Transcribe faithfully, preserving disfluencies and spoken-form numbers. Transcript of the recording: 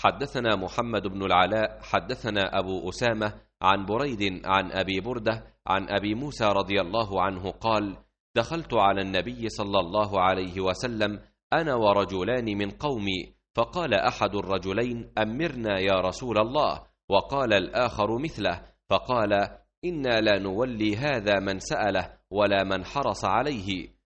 حدثنا محمد بن العلاء حدثنا أبو أسامة عن بريد عن أبي بردة عن أبي موسى رضي الله عنه قال: دخلت على النبي صلى الله عليه وسلم أنا ورجلان من قومي، فقال أحد الرجلين: أمرنا يا رسول الله، وقال الآخر مثله، فقال: إنا لا نولي هذا من سأله ولا من حرص عليه.